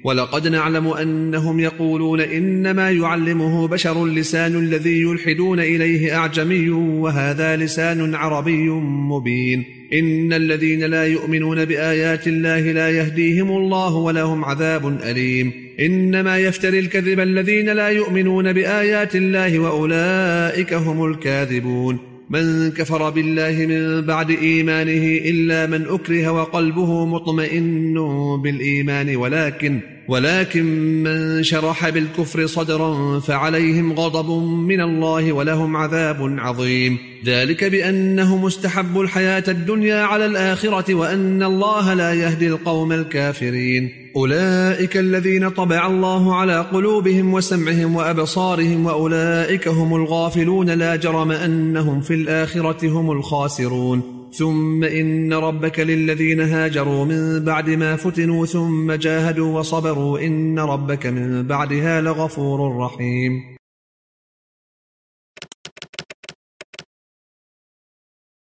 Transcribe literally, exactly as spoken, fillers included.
ولقد نعلم أنهم يقولون إنما يعلمه بشر لسان الذي يلحدون إليه أعجمي وهذا لسان عربي مبين إن الذين لا يؤمنون بآيات الله لا يهديهم الله ولهم عذاب أليم إنما يفتري الكذب الذين لا يؤمنون بآيات الله وأولئك هم الكاذبون من كفر بالله من بعد إيمانه إلا من أكره وقلبه مطمئن بالإيمان ولكن ولكن من شرح بالكفر صدرا فعليهم غضب من الله ولهم عذاب عظيم ذلك بأنهم استحبوا الحياة الدنيا على الآخرة وأن الله لا يهدي القوم الكافرين أولئك الذين طبع الله على قلوبهم وسمعهم وأبصارهم وأولئك هم الغافلون لا جرم أنهم في الآخرة هم الخاسرون ثم إن ربك للذين هاجروا من بعد ما فتنوا ثم جاهدوا وصبروا إن ربك من بعدها لغفور رحيم